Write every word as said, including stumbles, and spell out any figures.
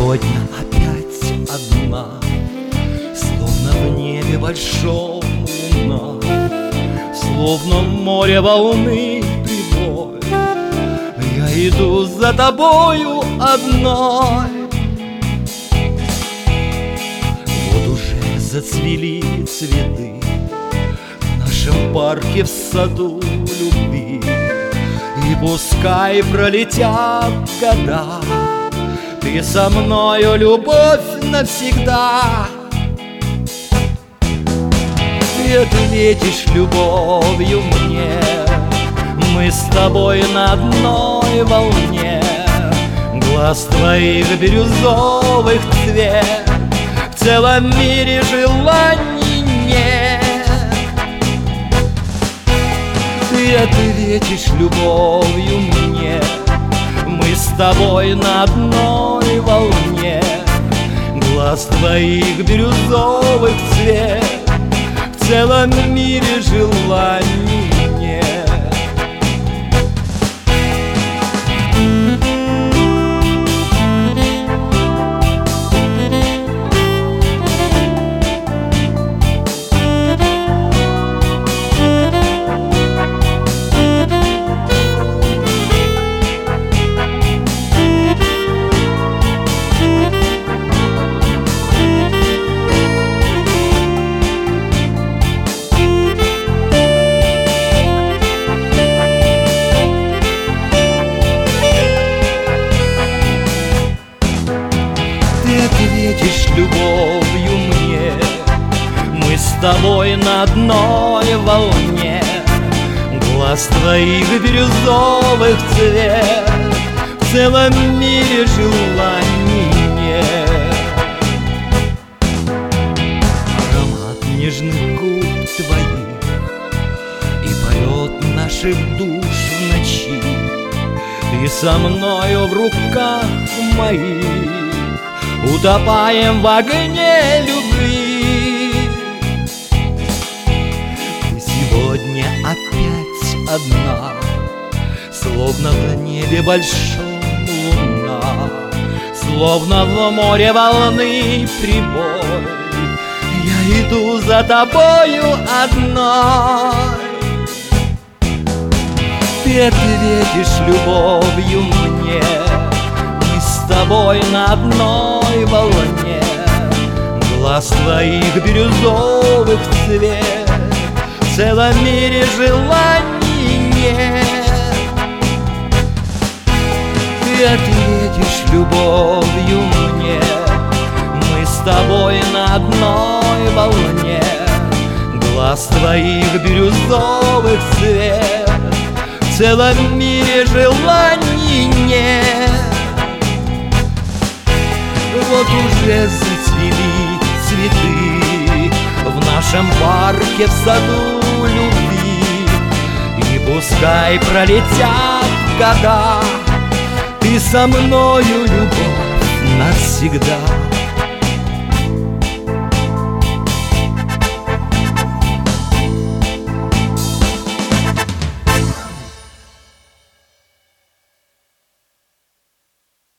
сегодня опять одна, словно в небе большом луна, словно море волны прибой. Я иду за тобою одной. Вот уже зацвели цветы в нашем парке, в саду любви. И пускай пролетят года, ты со мною, любовь, навсегда. Ты ответишь любовью мне, мы с тобой на одной волне. Глаз твоих бирюзовых цвет, в целом мире желаний нет. Ты ответишь любовью мне, мы с тобой на одной волне. Глаз твоих бирюзовых цвет, в целом мире желаний нет. Ты ответишь любовью мне, мы с тобой на одной волне. Глаз твоих бирюзовых цвет, в целом мире желаний нет. Аромат нежных губ твоих и полет наших душ в ночи. Ты со мною в руках моих, утопаем в огне любви. Ты сегодня опять одна, словно в небе большом луна, словно в море волны прибой. Я иду за тобою одной. Ты ответишь любовью мне, мы с тобой на одной волне. Глаз твоих бирюзовых цвет, в целом мире желаний нет. Ты ответишь любовью мне, мы с тобой на одной волне. Глаз твоих бирюзовых цвет, в целом мире желаний нет. Вот уже зацвели цветы в нашем парке, в саду любви. И пускай пролетят года, ты со мною, любовь, навсегда.